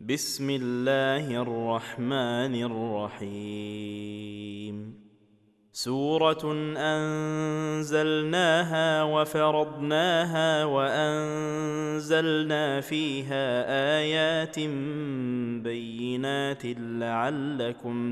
بسم الله الرحمن الرحيم. سورة أنزلناها وفرضناها وأنزلنا فيها آيات بينات لعلكم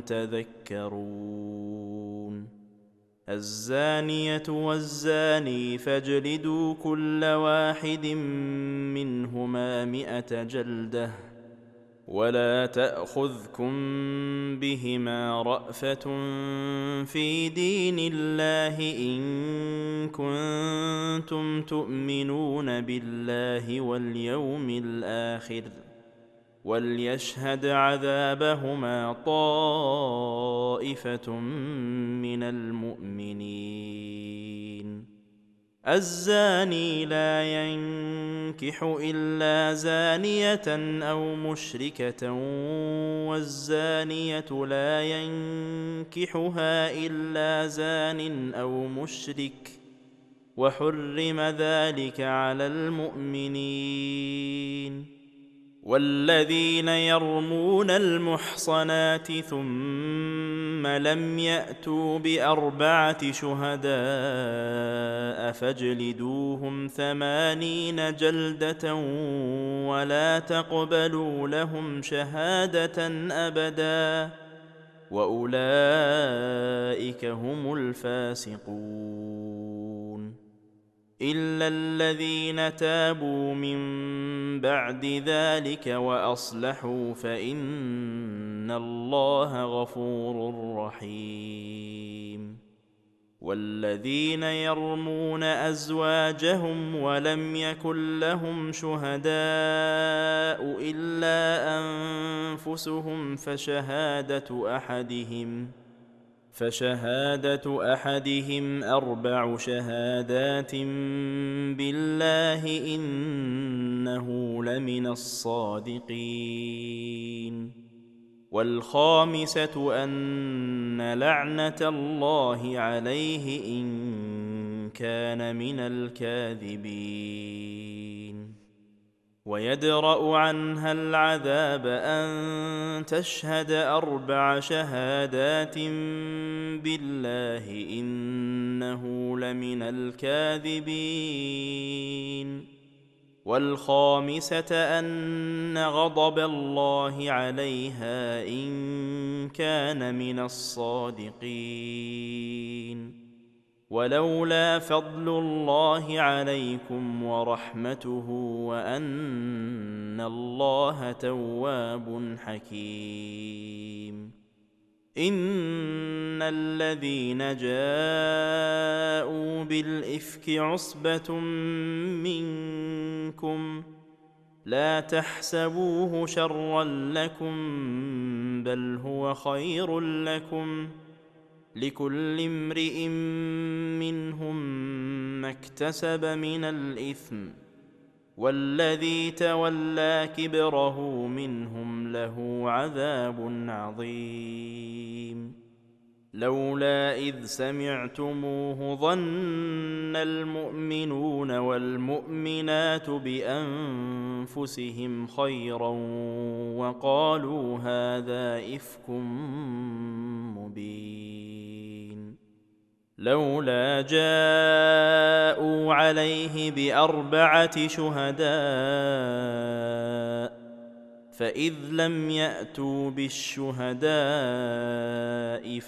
تذكرون. الزانية والزاني فاجلدوا كل واحد منهما 100 جلدة ولا تأخذكم بهما رأفة في دين الله إن كنتم تؤمنون بالله واليوم الآخر وليشهد عذابهما طائفة من المؤمنين. الزاني لا ينكح إلا زانية أو مشركة والزانية لا ينكحها إلا زان أو مشرك وحرم ذلك على المؤمنين. والذين يرمون المحصنات ثم لم يأتوا ب4 شهداء فاجلدوهم 80 جلدة ولا تقبلوا لهم شهادة أبدا وأولئك هم الفاسقون. إلا الذين تابوا من بعد ذلك وأصلحوا فإن الله غفور رحيم. والذين يرمون أزواجهم ولم يكن لهم شهداء إلا أنفسهم فشهادة أحدهم 4 شهادات بالله إنه لمن الصادقين. والخامسة أن لعنة الله عليه إن كان من الكاذبين. ويدرأ عنها العذاب أن تشهد 4 شهادات بالله إنه لمن الكاذبين. والخامسة أن غضب الله عليها إن كان من الصادقين. ولولا فضل الله عليكم ورحمته وأن الله تواب حكيم. إن الذين جاءوا بالإفك عصبة منكم لا تحسبوه شرا لكم بل هو خير لكم لكل امرئ منهم ما اكتسب من الإثم والذي تولى كبره منهم له عذاب عظيم. لولا إذ سمعتموه ظن المؤمنون والمؤمنات بأنفسهم خيرا وقالوا هذا إفك مبين. لولا جاءوا عليه ب4 شهداء فإذ لم يأتوا بالشهداء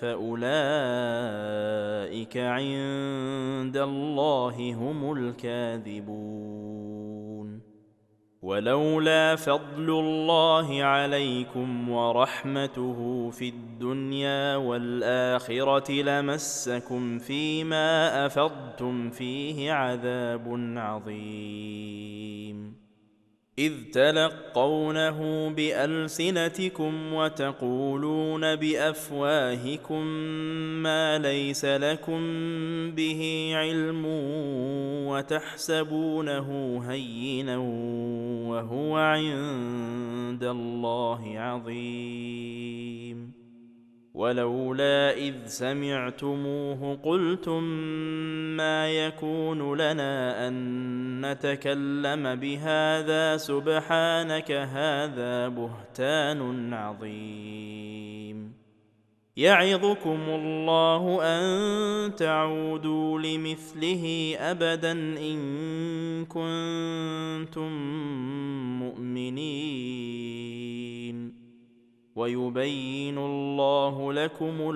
فأولئك عند الله هم الكاذبون. ولولا فضل الله عليكم ورحمته في الدنيا والآخرة لمسكم فيما أفضتم فيه عذاب عظيم. إذ تلقونه بألسنتكم وتقولون بأفواهكم ما ليس لكم به علم وتحسبونه هينا وهو عند الله عظيم. ولولا إذ سمعتموه قلتم ما يكون لنا أن نتكلم بهذا سبحانك هذا بهتان عظيم. يعظكم الله أن تعودوا لمثله أبدا إن كنتم مؤمنين. ويبين الله لكم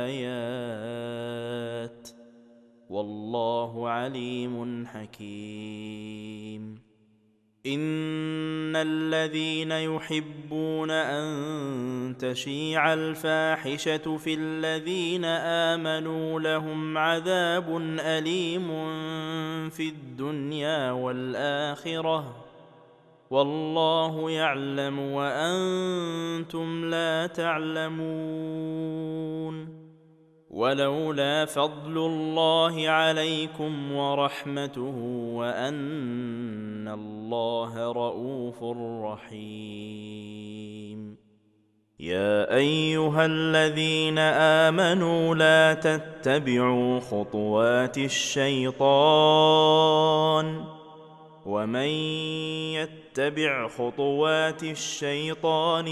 الآيات والله عليم حكيم. إن الذين يحبون أن تشيع الفاحشة في الذين آمنوا لهم عذاب أليم في الدنيا والآخرة والله يعلم وأنتم لا تعلمون. ولولا فضل الله عليكم ورحمته وأن الله رءوف رحيم. يا أيها الذين آمنوا لا تتبعوا خطوات الشيطان ومن يتبع خطوات الشيطان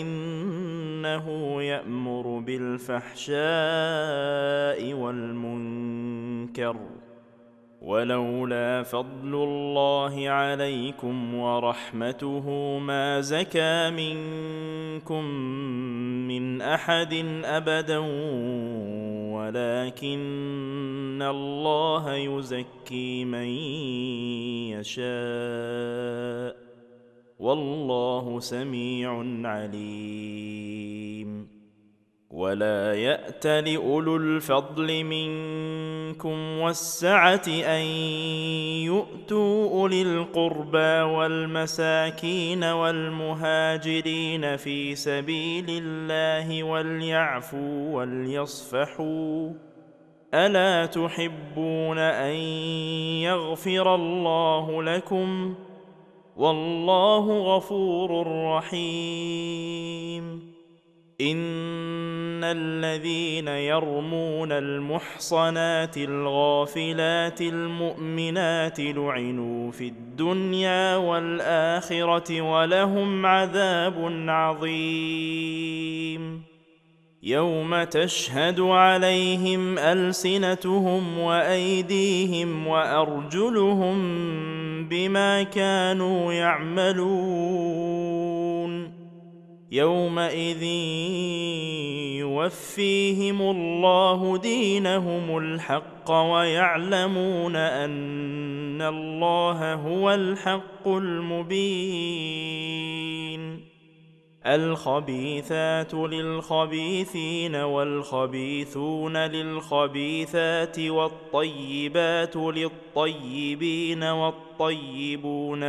فإنه يأمر بالفحشاء والمنكر ولولا فضل الله عليكم ورحمته ما زكى منكم من أحد أبدا ولكن الله يزكي من يشاء والله سميع عليم. ولا يأت لأولو الفضل منكم والسعة أن يؤتوا أولي القربى والمساكين والمهاجرين في سبيل الله وليعفوا وليصفحوا ألا تحبون أن يغفر الله لكم والله غفور رحيم. إن الذين يرمون المحصنات الغافلات المؤمنات لعنوا في الدنيا والآخرة ولهم عذاب عظيم. يوم تشهد عليهم ألسنتهم وأيديهم وأرجلهم بما كانوا يعملون يومئذ يوفيهم الله دينهم الحق ويعلمون أن الله هو الحق المبين. الخبيثات للخبيثين والخبيثون للخبيثات والطيبات للطيبين والطيبون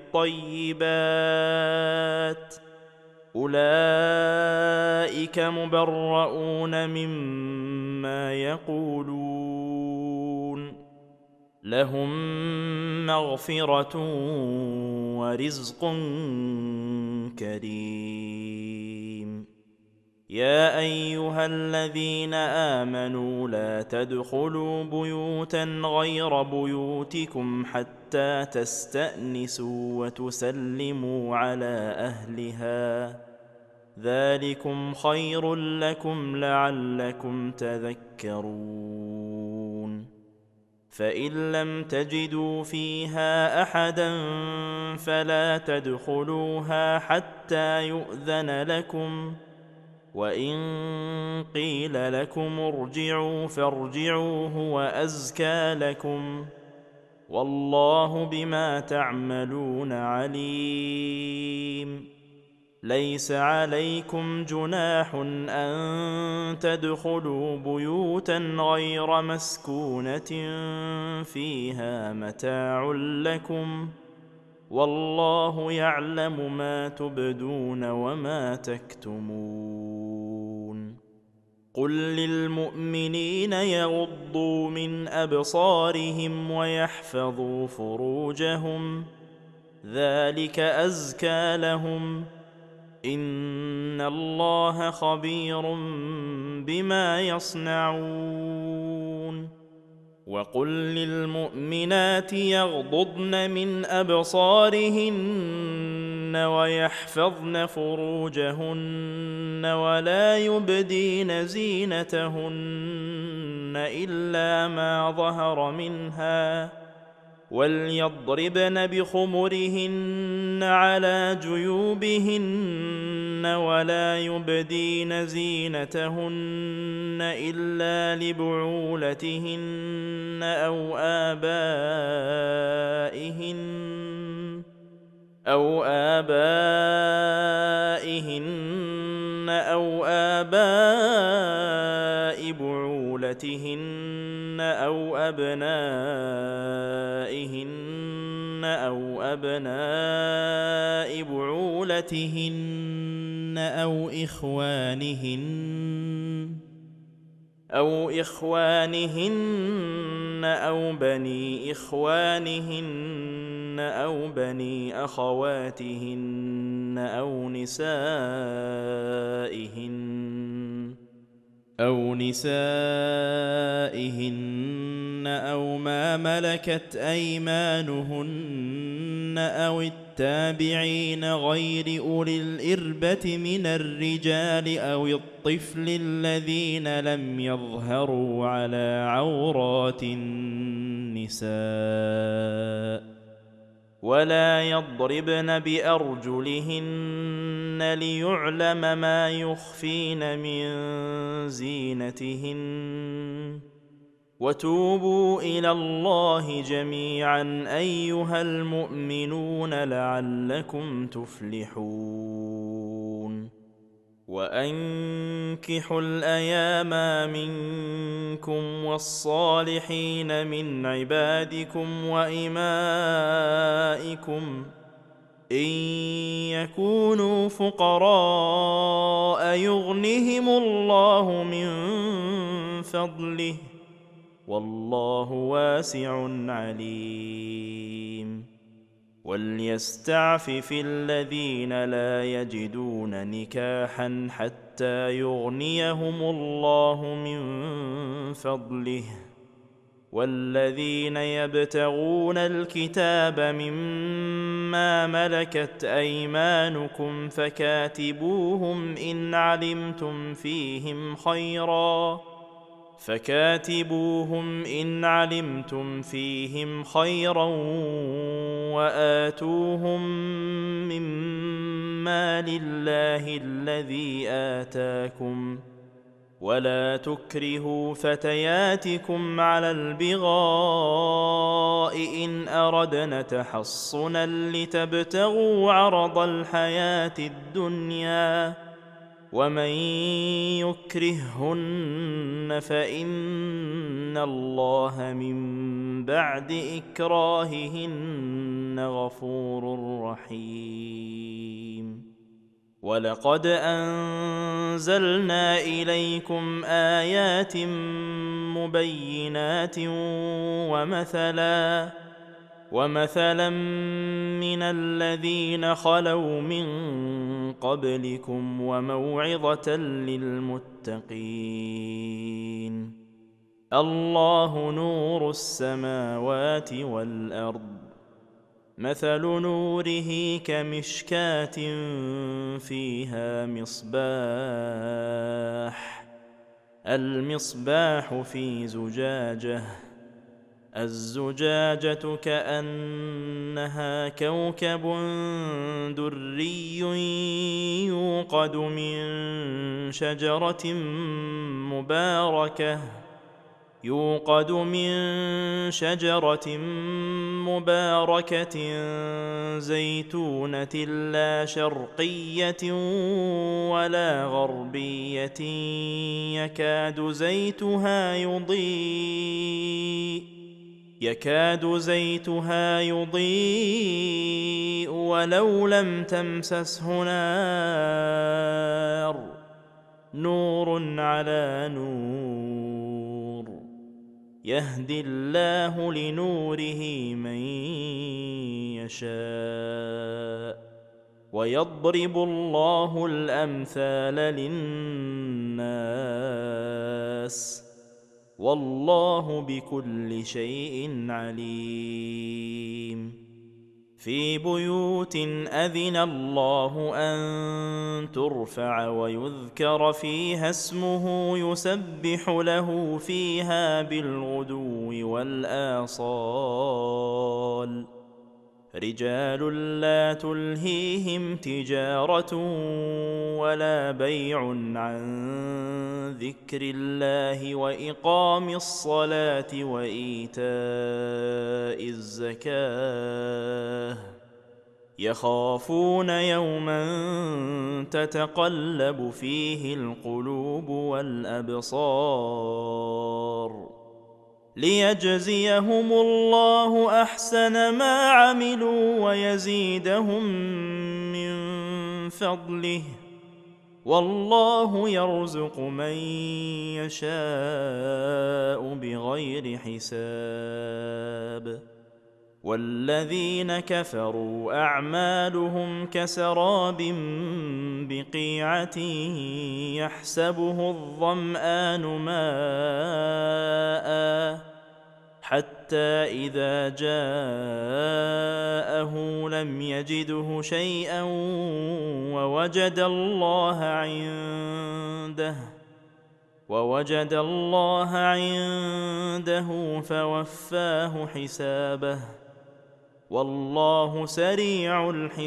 للطيبات أولئك مبرؤون مما يقولون لهم مغفرة ورزق كريم. يا أيها الذين آمنوا لا تدخلوا بيوتا غير بيوتكم حتى تستأنسوا وتسلموا على أهلها ذلكم خير لكم لعلكم تذكرون. فإن لم تجدوا فيها أحدا فلا تدخلوها حتى يؤذن لكم وإن قيل لكم ارجعوا فارجعوا هو أزكى لكم والله بما تعملون عليم. ليس عليكم جناح أن تدخلوا بيوتا غير مسكونة فيها متاع لكم والله يعلم ما تبدون وما تكتمون. قل للمؤمنين يغضوا من أبصارهم ويحفظوا فروجهم ذلك أزكى لهم إن إن الله خبير بما يصنعون وقل للمؤمنات يغضضن من أبصارهن ويحفظن فروجهن ولا يبدين زينتهن إلا ما ظهر منها وليضربن بخمرهن على جيوبهن ولا يبدين زينتهن إلا لبعولتهن أو آبائهن أو آباء بعولتهن أو أبنائهن أو أبناء بعولتهن أو إخوانهن أو بني إخوانهن أو بني أخواتهن أو نسائهن أو ما ملكت أيمانهن أو التابعين غير أولي الإربة من الرجال أو الطفل الذين لم يظهروا على عورات النساء ولا يضربن بأرجلهن ليعلم ما يخفين من زينتهن وتوبوا إلى الله جميعا أيها المؤمنون لعلكم تفلحون وأنكحوا الأيام منكم والصالحين من عبادكم وإمائكم إن يكونوا فقراء يغنهم الله من فضله والله واسع عليم وليستعفف الذين لا يجدون نكاحا حتى يغنيهم الله من فضله والذين يبتغون الكتاب مما ملكت أيمانكم فكاتبوهم إن علمتم فيهم خيرا وآتوهم مما لله الذي آتاكم ولا تكرهوا فتياتكم على البغاء إن أردنا تحصنا لتبتغوا عرض الحياة الدنيا ومن يكرههن فإن الله من بعد إكراههن غفور رحيم ولقد أنزلنا إليكم آيات مبينات ومثلا من الذين خلوا من قبلكم وموعظة للمتقين الله نور السماوات والأرض مثل نوره كمشكاة فيها المصباح في زجاجة الزجاجة كأنها كوكب دري يوقد من شجرة مباركة زيتونة لا شرقية ولا غربية يكاد زيتها يضيء ولو لم تمسسه نار نور على نور يهدي الله لنوره من يشاء ويضرب الله الأمثال للناس والله بكل شيء عليم. في بيوت أذن الله أن ترفع ويذكر فيها اسمه يسبح له فيها بالغدو والآصال رجال لا تلهيهم تجارة ولا بيع عن ذكر الله وإقام الصلاة وإيتاء الزكاة يخافون يوما تتقلب فيه القلوب والأبصار ليجزيهم الله أحسن ما عملوا ويزيدهم من فضله والله يرزق من يشاء بغير حساب. والذين كفروا أعمالهم كسراب بقيعة يحسبه الظمآن ماء حتى إذا جاءه لم يجده شيئا ووجد الله عنده فوفاه حسابه والله سريع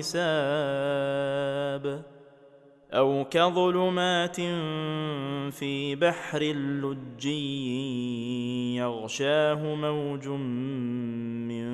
الحساب. أو كظلمات في بحر لجي يغشاه موج من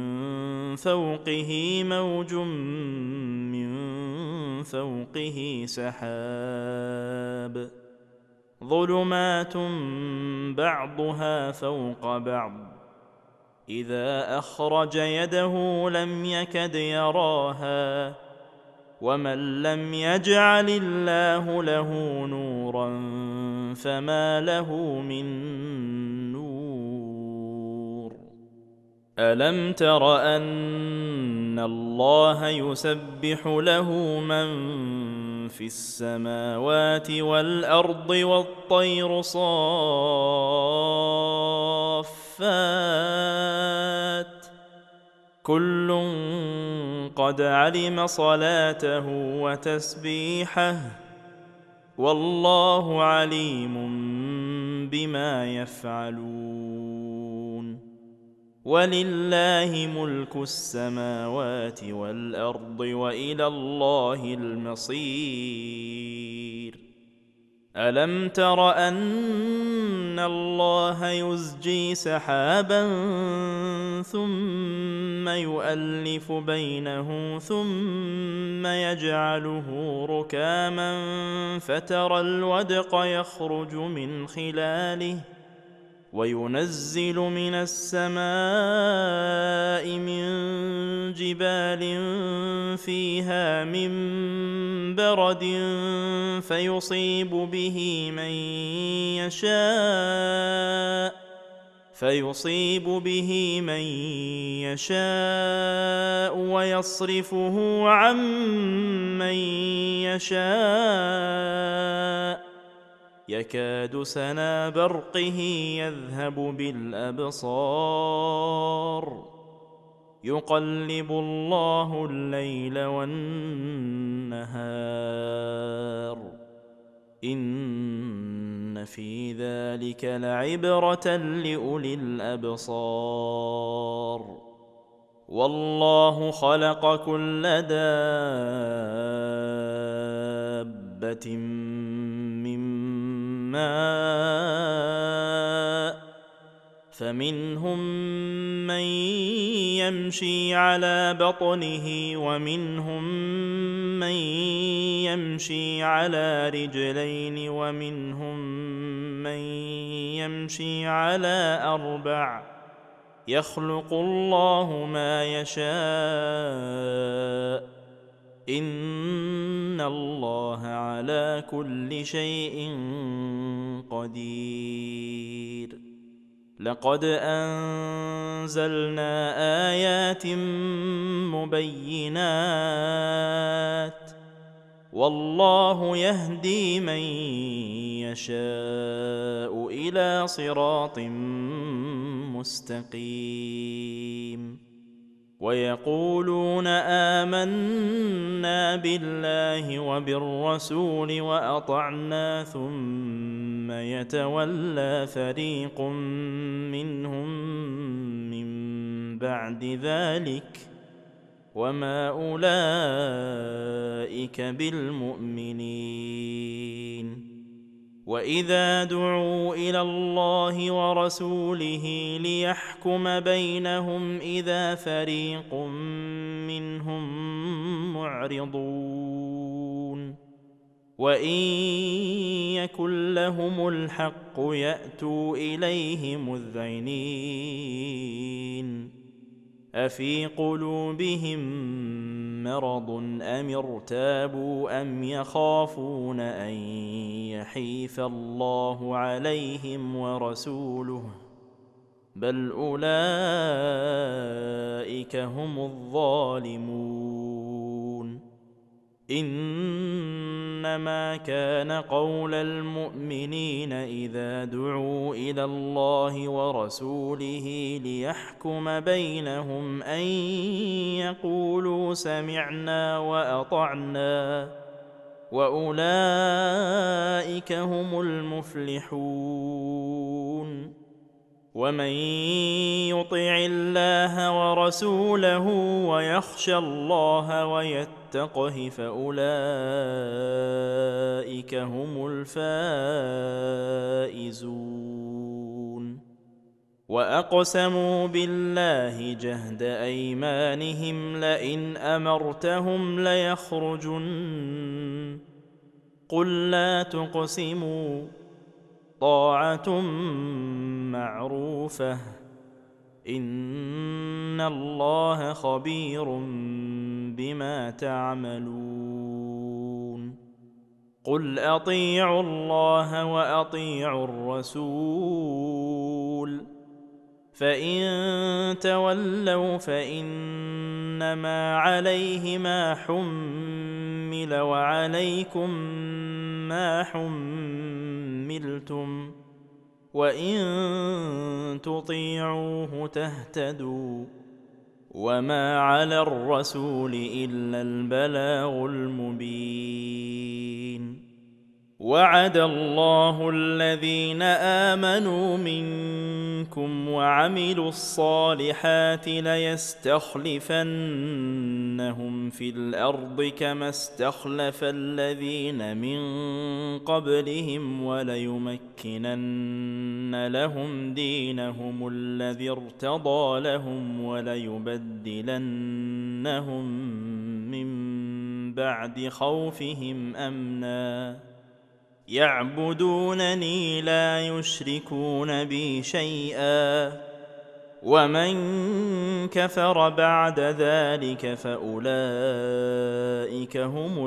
فوقه سحاب ظلمات بعضها فوق بعض إذا أخرج يده لم يكد يراها ومن لم يجعل الله له نورا فما له من نور. ألم تر أن الله يسبح له من في السماوات والأرض والطير صافات كل قد علم صلاته وتسبيحه والله عليم بما يفعلون. ولله ملك السماوات والأرض وإلى الله المصير. ألم تر أن الله يزجي سحابا ثم يؤلف بينه ثم يجعله ركاما فترى الودق يخرج من خلاله وينزل من السماء من جبال فيها من برد فيصيب به من يشاء ويصرفه عن من يشاء يكاد سنا برقه يذهب بالأبصار يقلب الله الليل والنهار إن في ذلك لعبرة لأولي الأبصار. والله خلق كل دابة من ماء فمنهم من يمشي على بطنه ومنهم من يمشي على رجلين ومنهم من يمشي على أربع يخلق الله ما يشاء إن الله على كل شيء قدير. لقد أنزلنا آيات مبينات والله يهدي من يشاء إلى صراط مستقيم. ويقولون آمنا بالله وبالرسول وأطعنا ثم يتولى فريق منهم من بعد ذلك وما أولئك بالمؤمنين. وإذا دعوا إلى الله ورسوله ليحكم بينهم إذا فريق منهم معرضون. وإن يكن لهم الحق يأتوا إليه مذعنين. أفي قلوبهم مرض أم ارتابوا أم يخافون أن يحيف الله عليهم ورسوله بل أولئك هم الظالمون. إنما كان قول المؤمنين إذا دعوا إلى الله ورسوله ليحكم بينهم أن يقولوا سمعنا وأطعنا وأولئك هم المفلحون. ومن يطع الله ورسوله ويخشى الله ويتقه فأولئك هم الفائزون. وأقسموا بالله جهد أيمانهم لئن أمرتهم ليخرجن قل لا تقسموا طاعة معروفة إن الله خبير بما تعملون. قل أطيعوا الله وأطيعوا الرسول فإن تولوا فإنما عليه ما حمل وعليكم ما حملتم وإن تطيعوه تهتدوا وما على الرسول إلا البلاغ المبين. وعد الله الذين آمنوا منكم وعملوا الصالحات ليستخلفنهم في الأرض كما استخلف الذين من قبلهم وليمكنن لهم دينهم الذي ارتضى لهم وليبدلنهم من بعد خوفهم أمنا يعبدونني لا يشركون بي شيئا ومن كفر بعد ذلك فأولئك هم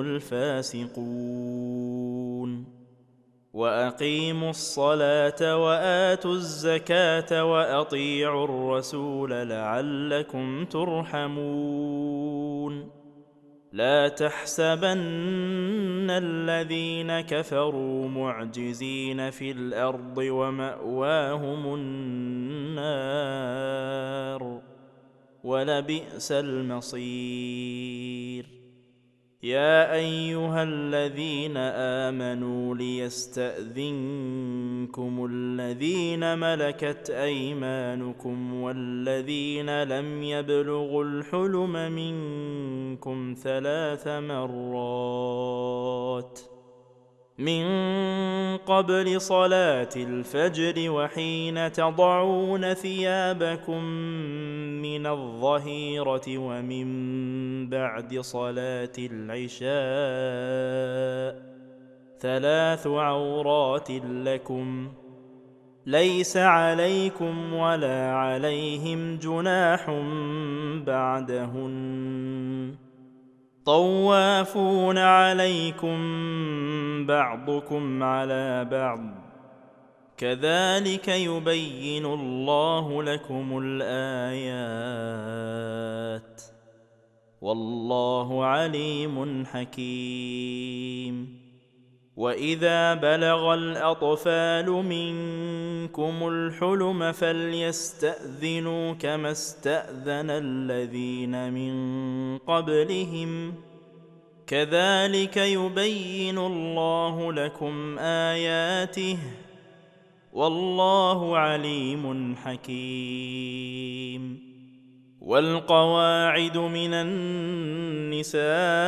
الفاسقون. وأقيموا الصلاة وآتوا الزكاة وأطيعوا الرسول لعلكم ترحمون. لا تحسبن الذين كفروا معجزين في الأرض ومأواهم النار ولبئس المصير. يا أيها الذين آمنوا ليستأذنكم الذين ملكت أيمانكم والذين لم يبلغوا الحلم منكم 3 مرات من قبل صلاة الفجر وحين تضعون ثيابكم من الظهيرة ومن بعد صلاة العشاء 3 عورات لكم ليس عليكم ولا عليهم جناح بعدهن طوافون عليكم بعضكم على بعض كذلك يبين الله لكم الآيات والله عليم حكيم. وإذا بلغ الأطفال منكم الحلم فليستأذنوا كما استأذن الذين من قبلهم كذلك يبين الله لكم آياته والله عليم حكيم. والقواعد من النساء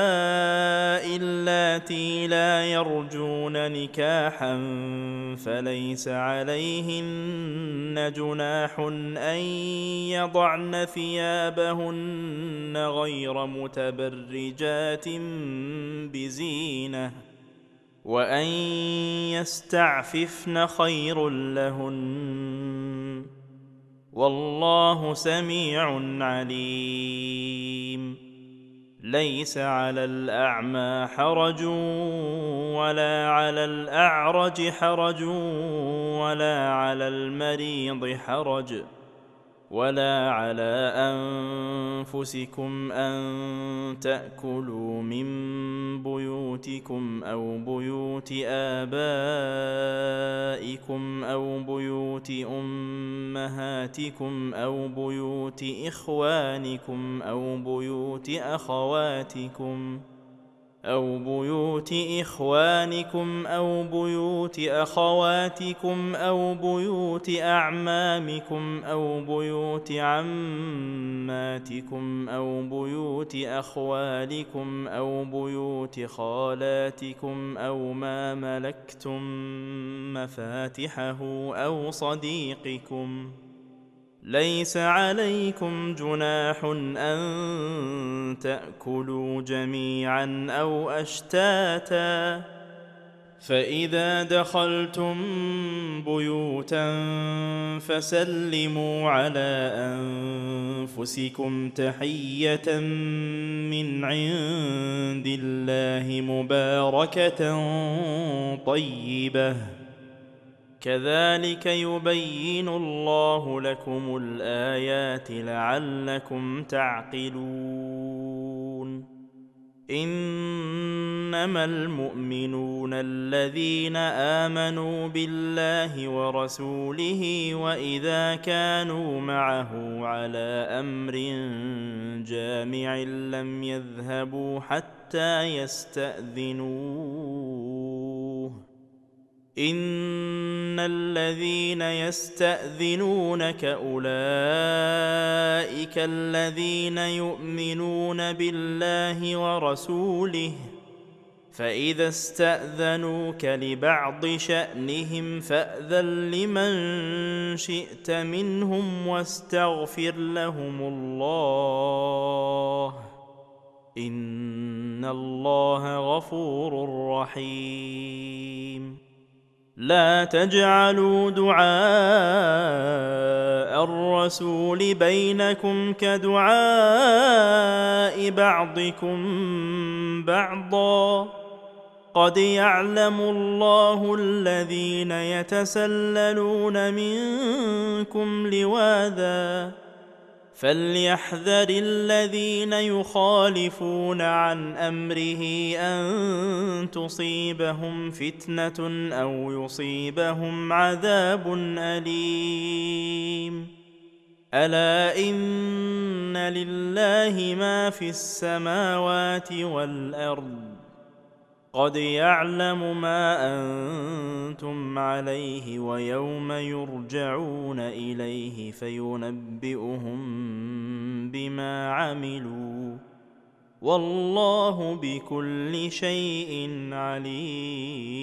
اللاتي لا يرجون نكاحا فليس عليهن جناح أن يضعن ثيابهن غير متبرجات بزينة وأن يستعففن خير لهن والله سميع عليم. ليس على الأعمى حرج ولا على الأعرج حرج ولا على المريض حرج ولا على أنفسكم أن تأكلوا من بيوتكم أو بيوت آبائكم أو بيوت أمهاتكم أو بيوت إخوانكم أو بيوت أخواتكم أو بيوت إخوانكم أو بيوت أخواتكم أو بيوت أعمامكم أو بيوت عماتكم أو بيوت أخوالكم أو بيوت خالاتكم أو ما ملكتم مفاتحه أو صديقكم. ليس عليكم جناح أن تأكلوا جميعا أو أشتاتا فإذا دخلتم بيوتا فسلموا على أنفسكم تحية من عند الله مباركة طيبة كذلك يبين الله لكم الآيات لعلكم تعقلون. إنما المؤمنون الذين آمنوا بالله ورسوله وإذا كانوا معه على أمر جامع لم يذهبوا حتى يستأذنوه. إن الذين يستأذنونك أولئك الذين يؤمنون بالله ورسوله فإذا استأذنوك لبعض شأنهم فأذن لمن شئت منهم واستغفر لهم الله إن الله غفور رحيم. لا تجعلوا دعاء الرسول بينكم كدعاء بعضكم بعضا قد يعلم الله الذين يتسللون منكم لواذا فليحذر الذين يخالفون عن أمره أن تصيبهم فتنة أو يصيبهم عذاب أليم. ألا إن لله ما في السماوات والأرض قد يعلم ما أنتم عليه ويوم يرجعون إليه فينبئهم بما عملوا والله بكل شيء عليم.